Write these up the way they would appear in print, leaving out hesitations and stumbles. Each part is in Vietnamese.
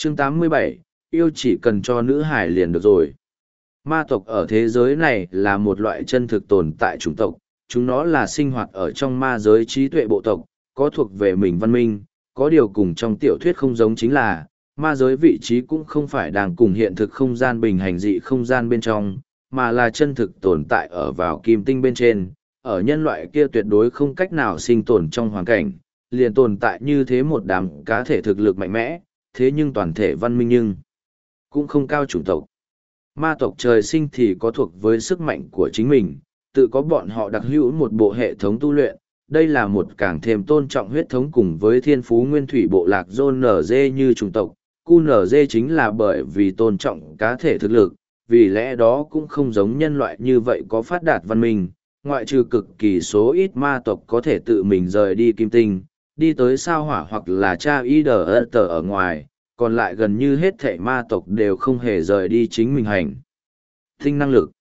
Chương 87, yêu chỉ cần cho nữ hải liền được rồi. Ma tộc ở thế giới này là một loại chân thực tồn tại chủng tộc, chúng nó là sinh hoạt ở trong ma giới trí tuệ bộ tộc, có thuộc về mình văn minh, có điều cùng trong tiểu thuyết không giống chính là, ma giới vị trí cũng không phải đang cùng hiện thực không gian bình hành dị không gian bên trong, mà là chân thực tồn tại ở vào kim tinh bên trên, ở nhân loại kia tuyệt đối không cách nào sinh tồn trong hoàn cảnh, liền tồn tại như thế một đám cá thể thực lực mạnh mẽ, thế nhưng toàn thể văn minh nhưng cũng không cao chủng tộc. Ma tộc trời sinh thì có thuộc với sức mạnh của chính mình, tự có bọn họ đặc hữu một bộ hệ thống tu luyện, đây là một càng thêm tôn trọng huyết thống cùng với thiên phú nguyên thủy bộ lạc ZNZ như chủng tộc. QNZ chính là bởi vì tôn trọng cá thể thực lực, vì lẽ đó cũng không giống nhân loại như vậy có phát đạt văn minh, ngoại trừ cực kỳ số ít ma tộc có thể tự mình rời đi kim tinh, đi tới sao hỏa hoặc là cha IDR ở ngoài, còn lại gần như hết thảy ma tộc đều không hề rời đi chính mình hành tinh năng lực.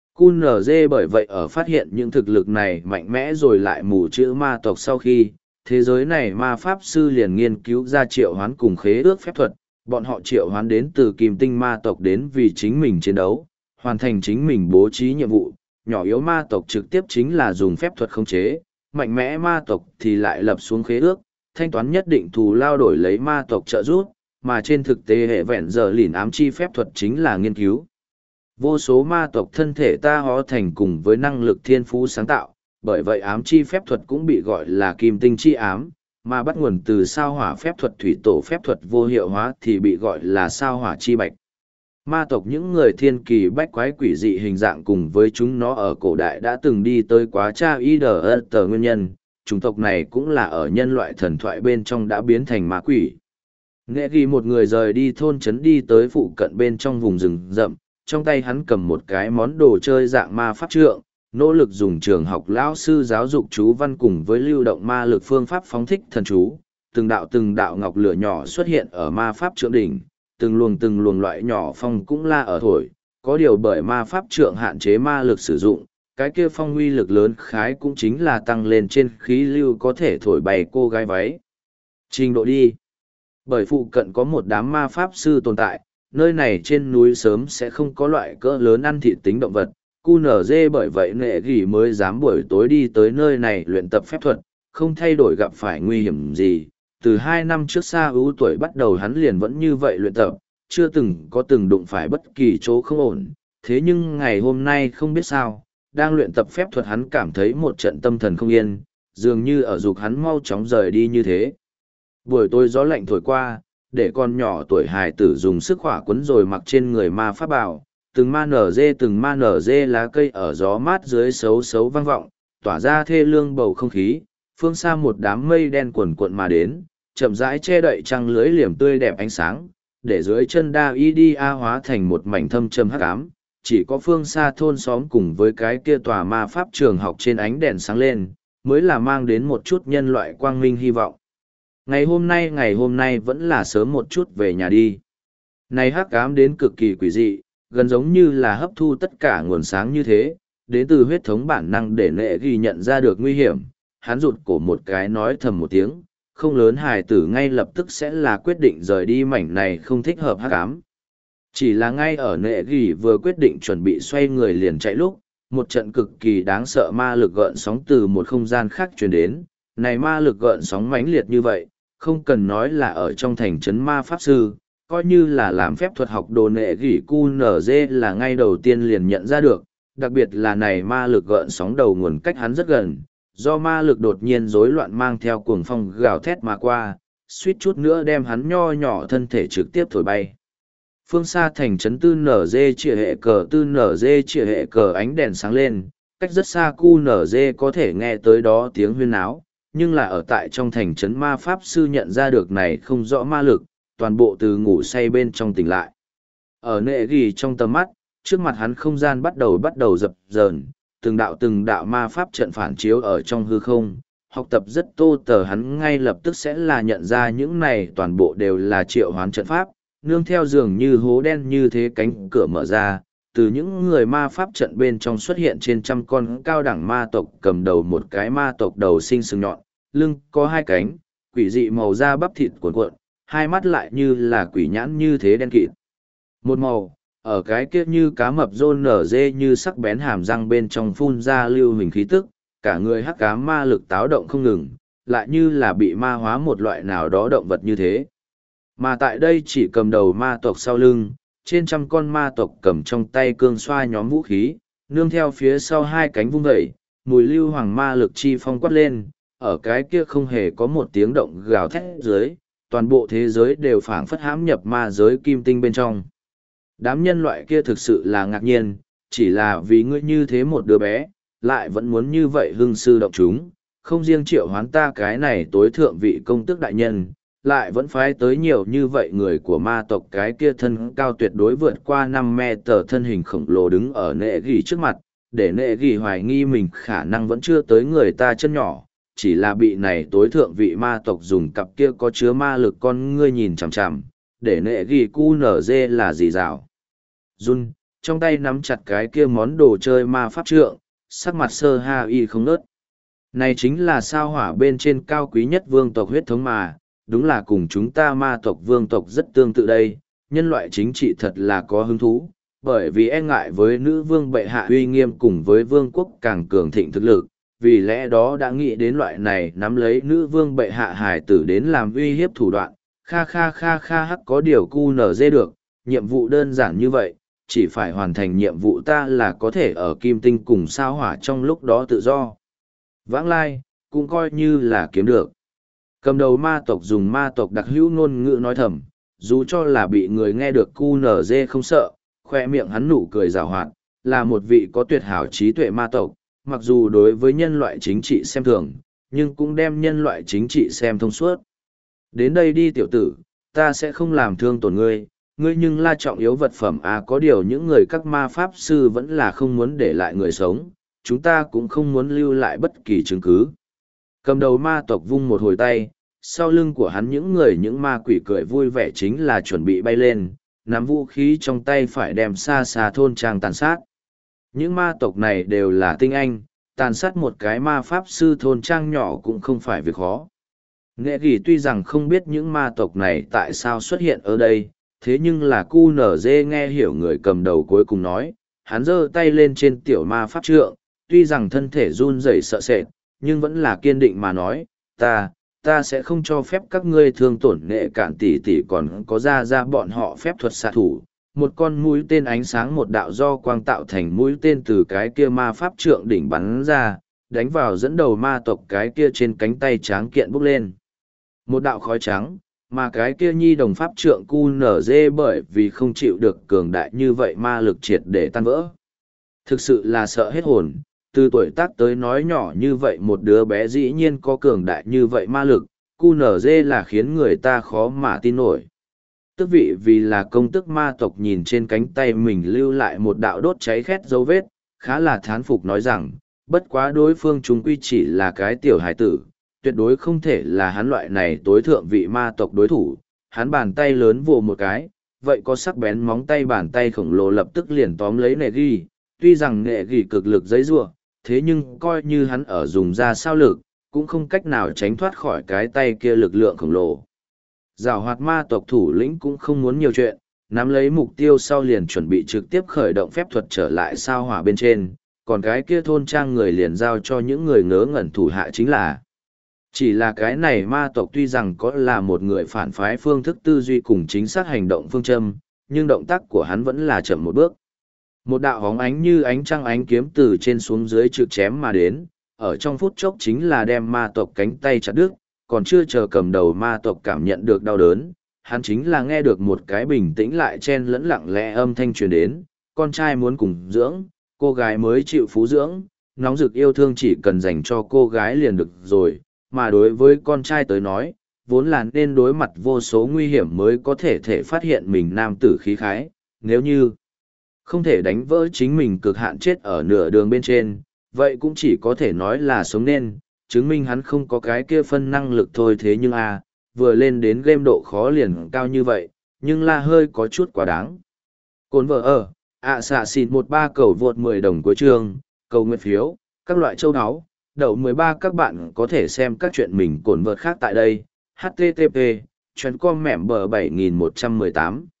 QNZ bởi vậy ở phát hiện những thực lực này mạnh mẽ rồi lại mù chữ ma tộc sau khi, thế giới này ma pháp sư liền nghiên cứu ra triệu hoán cùng khế ước phép thuật, bọn họ triệu hoán đến từ kim tinh ma tộc đến vì chính mình chiến đấu, hoàn thành chính mình bố trí nhiệm vụ, nhỏ yếu ma tộc trực tiếp chính là dùng phép thuật khống chế, mạnh mẽ ma tộc thì lại lập xuống khế ước, thanh toán nhất định thù lao đổi lấy ma tộc trợ giúp, mà trên thực tế hệ vẹn giờ lìn ám chi phép thuật chính là nghiên cứu. Vô số ma tộc thân thể ta hóa thành cùng với năng lực thiên phú sáng tạo, bởi vậy ám chi phép thuật cũng bị gọi là kim tinh chi ám, mà bắt nguồn từ sao hỏa phép thuật thủy tổ phép thuật vô hiệu hóa thì bị gọi là sao hỏa chi bạch. Ma tộc những người thiên kỳ bách quái quỷ dị hình dạng cùng với chúng nó ở cổ đại đã từng đi tới quá cha IDR nguyên nhân, chủng tộc này cũng là ở nhân loại thần thoại bên trong đã biến thành ma quỷ. Nghệ ghi một người rời đi thôn trấn đi tới phụ cận bên trong vùng rừng rậm, trong tay hắn cầm một cái món đồ chơi dạng ma pháp trượng, nỗ lực dùng trường học lão sư giáo dục chú văn cùng với lưu động ma lực phương pháp phóng thích thần chú. Từng đạo ngọc lửa nhỏ xuất hiện ở ma pháp trượng đỉnh, từng luồng loại nhỏ phong cũng la ở thổi, có điều bởi ma pháp trượng hạn chế ma lực sử dụng, cái kia phong uy lực lớn khái cũng chính là tăng lên trên khí lưu có thể thổi bay cô gái váy. Trình độ đi. Bởi phụ cận có một đám ma pháp sư tồn tại, nơi này trên núi sớm sẽ không có loại cỡ lớn ăn thịt tính động vật. QNZ bởi vậy Nghệ gỉ mới dám buổi tối đi tới nơi này luyện tập phép thuật, không thay đổi gặp phải nguy hiểm gì. Từ 2 năm trước xa ưu tuổi bắt đầu hắn liền vẫn như vậy luyện tập, chưa từng đụng phải bất kỳ chỗ không ổn. Thế nhưng ngày hôm nay không biết sao, đang luyện tập phép thuật hắn cảm thấy một trận tâm thần không yên, dường như ở dục hắn mau chóng rời đi như thế. Buổi tối gió lạnh thổi qua, để con nhỏ tuổi hài tử dùng sức khỏa quấn rồi mặc trên người ma pháp bào, từng ma nở dê lá cây ở gió mát dưới xấu xấu vang vọng, tỏa ra thê lương bầu không khí, phương xa một đám mây đen cuồn cuộn mà đến, chậm rãi che đậy trăng lưới liềm tươi đẹp ánh sáng, để dưới chân đa y đi a hóa thành một mảnh thâm trầm hắc ám, chỉ có phương xa thôn xóm cùng với cái kia tòa ma pháp trường học trên ánh đèn sáng lên, mới là mang đến một chút nhân loại quang minh hy vọng. Ngày hôm nay vẫn là sớm một chút về nhà đi. Này hắc ám đến cực kỳ quỷ dị, gần giống như là hấp thu tất cả nguồn sáng như thế, đến từ huyết thống bản năng để Nệ ghi nhận ra được nguy hiểm. Hắn rụt cổ một cái nói thầm một tiếng, không lớn hài tử ngay lập tức sẽ là quyết định rời đi mảnh này không thích hợp hắc ám. Chỉ là ngay ở Nệ ghi vừa quyết định chuẩn bị xoay người liền chạy lúc, một trận cực kỳ đáng sợ ma lực gợn sóng từ một không gian khác truyền đến. Này ma lực gợn sóng mãnh liệt như vậy, không cần nói là ở trong thành trấn ma pháp sư, coi như là làm phép thuật học đồ Nệ gỉ QNZ là ngay đầu tiên liền nhận ra được, đặc biệt là này ma lực gợn sóng đầu nguồn cách hắn rất gần, do ma lực đột nhiên rối loạn mang theo cuồng phong gào thét mà qua, suýt chút nữa đem hắn nho nhỏ thân thể trực tiếp thổi bay. Phương xa thành trấn tư nở dê chĩa hệ cờ ánh đèn sáng lên, cách rất xa QNZ có thể nghe tới đó tiếng huyên áo, nhưng là ở tại trong thành trấn ma pháp sư nhận ra được này không rõ ma lực, toàn bộ từ ngủ say bên trong tỉnh lại. Ở Nệ ghi trong tầm mắt, trước mặt hắn không gian bắt đầu dập dờn, từng đạo ma pháp trận phản chiếu ở trong hư không. Học tập rất tô tờ hắn ngay lập tức sẽ là nhận ra những này toàn bộ đều là triệu hoán trận pháp, nương theo dường như hố đen như thế cánh cửa mở ra, từ những người ma pháp trận bên trong xuất hiện trên trăm con cao đẳng ma tộc cầm đầu một cái ma tộc đầu sinh sừng nhọn, lưng có 2 cánh, quỷ dị màu da bắp thịt cuộn cuộn, hai mắt lại như là quỷ nhãn như thế đen kịt. Một màu, ở cái kia như cá mập rôn nở dê như sắc bén hàm răng bên trong phun ra lưu hình khí tức, cả người hắc ám ma lực táo động không ngừng, lại như là bị ma hóa một loại nào đó động vật như thế. Mà tại đây chỉ cầm đầu ma tộc sau lưng, trên trăm con ma tộc cầm trong tay cương xoa nhóm vũ khí, nương theo phía sau hai cánh vung vẩy, mùi lưu hoàng ma lực chi phong quát lên, ở cái kia không hề có một tiếng động gào thét dưới, toàn bộ thế giới đều phảng phất hãm nhập ma giới kim tinh bên trong. Đám nhân loại kia thực sự là ngạc nhiên, chỉ là vì ngươi như thế một đứa bé, lại vẫn muốn như vậy hưng sư động chúng, không riêng triệu hoán ta cái này tối thượng vị công tước đại nhân, lại vẫn phái tới nhiều như vậy người của ma tộc cái kia thân cao tuyệt đối vượt qua 5 mét thân hình khổng lồ đứng ở nệ gỉ trước mặt, để nệ gỉ hoài nghi mình khả năng vẫn chưa tới người ta chân nhỏ, chỉ là bị này tối thượng vị ma tộc dùng cặp kia có chứa ma lực con ngươi nhìn chằm chằm, để nệ gỉ cu nở dê là gì rào. Jun, trong tay nắm chặt cái kia món đồ chơi ma pháp trượng, sắc mặt sơ ha y không nớt. Này chính là sao hỏa bên trên cao quý nhất vương tộc huyết thống mà, đúng là cùng chúng ta ma tộc vương tộc rất tương tự đây, nhân loại chính trị thật là có hứng thú, bởi vì e ngại với nữ vương bệ hạ uy nghiêm cùng với vương quốc càng cường thịnh thực lực, vì lẽ đó đã nghĩ đến loại này nắm lấy nữ vương bệ hạ hài tử đến làm uy hiếp thủ đoạn, kha kha kha kha hắc có điều cu nở dê được, nhiệm vụ đơn giản như vậy, chỉ phải hoàn thành nhiệm vụ ta là có thể ở kim tinh cùng sao hỏa trong lúc đó tự do. Vãng lai, cũng coi như là kiếm được. Cầm đầu ma tộc dùng ma tộc đặc hữu ngôn ngữ nói thầm, dù cho là bị người nghe được cu nở dê không sợ, khoe miệng hắn nụ cười rào hoạt, là một vị có tuyệt hảo trí tuệ ma tộc, mặc dù đối với nhân loại chính trị xem thường, nhưng cũng đem nhân loại chính trị xem thông suốt. Đến đây đi tiểu tử, ta sẽ không làm thương tổn ngươi, ngươi nhưng là trọng yếu vật phẩm à, có điều những người các ma pháp sư vẫn là không muốn để lại người sống, chúng ta cũng không muốn lưu lại bất kỳ chứng cứ. Cầm đầu ma tộc vung một hồi tay, sau lưng của hắn những ma quỷ cười vui vẻ chính là chuẩn bị bay lên, nắm vũ khí trong tay phải đem xa xa thôn trang tàn sát. Những ma tộc này đều là tinh anh, tàn sát một cái ma pháp sư thôn trang nhỏ cũng không phải việc khó. Nghệ ghi tuy rằng không biết những ma tộc này tại sao xuất hiện ở đây, thế nhưng là cu nở dê nghe hiểu người cầm đầu cuối cùng nói, hắn giơ tay lên trên tiểu ma pháp trượng, tuy rằng thân thể run rẩy sợ sệt, nhưng vẫn là kiên định mà nói, ta sẽ không cho phép các ngươi thương tổn Nghệ Cạn tỷ tỷ còn có ra bọn họ phép thuật xạ thủ. Một con mũi tên ánh sáng một đạo do quang tạo thành mũi tên từ cái kia ma pháp trượng đỉnh bắn ra, đánh vào dẫn đầu ma tộc cái kia trên cánh tay tráng kiện bốc lên. Một đạo khói trắng, mà cái kia nhi đồng pháp trượng cu nở dê bởi vì không chịu được cường đại như vậy ma lực triệt để tan vỡ. Thực sự là sợ hết hồn, từ tuổi tác tới nói nhỏ như vậy một đứa bé dĩ nhiên có cường đại như vậy ma lực, cu nở dê là khiến người ta khó mà tin nổi. Tức vị vì là công tức ma tộc nhìn trên cánh tay mình lưu lại một đạo đốt cháy khét dấu vết, khá là thán phục nói rằng, bất quá đối phương chúng quy chỉ là cái tiểu hải tử, tuyệt đối không thể là hắn loại này tối thượng vị ma tộc đối thủ, hắn bàn tay lớn vồ một cái, vậy có sắc bén móng tay bàn tay khổng lồ lập tức liền tóm lấy nệ ghi, tuy rằng nệ ghi cực lực giấy rua, thế nhưng coi như hắn ở dùng ra sao lực, cũng không cách nào tránh thoát khỏi cái tay kia lực lượng khổng lồ. Giảo hoạt ma tộc thủ lĩnh cũng không muốn nhiều chuyện, nắm lấy mục tiêu sau liền chuẩn bị trực tiếp khởi động phép thuật trở lại sao hỏa bên trên, còn cái kia thôn trang người liền giao cho những người ngớ ngẩn thủ hạ chính là. Chỉ là cái này ma tộc tuy rằng có là một người phản phái phương thức tư duy cùng chính xác hành động phương châm, nhưng động tác của hắn vẫn là chậm một bước. Một đạo hóng ánh như ánh trăng ánh kiếm từ trên xuống dưới trực chém mà đến, ở trong phút chốc chính là đem ma tộc cánh tay chặt đứt, còn chưa chờ cầm đầu ma tộc cảm nhận được đau đớn, hắn chính là nghe được một cái bình tĩnh lại chen lẫn lặng lẽ âm thanh truyền đến, con trai muốn cùng dưỡng, cô gái mới chịu phú dưỡng, nóng rực yêu thương chỉ cần dành cho cô gái liền được rồi, mà đối với con trai tới nói, vốn là nên đối mặt vô số nguy hiểm mới có thể phát hiện mình nam tử khí khái, nếu như không thể đánh vỡ chính mình cực hạn chết ở nửa đường bên trên, vậy cũng chỉ có thể nói là sống nên, chứng minh hắn không có cái kia phân năng lực thôi thế nhưng vừa lên đến game độ khó liền cao như vậy, nhưng là hơi có chút quá đáng. Cồn vợ ở, xạ xịn 13 cầu vượt 10 đồng cuối chương, cầu nguyện phiếu, các loại châu áo, đậu 13 các bạn có thể xem các chuyện mình cồn vợt khác tại đây, http chuyến com mẻm bờ 7118.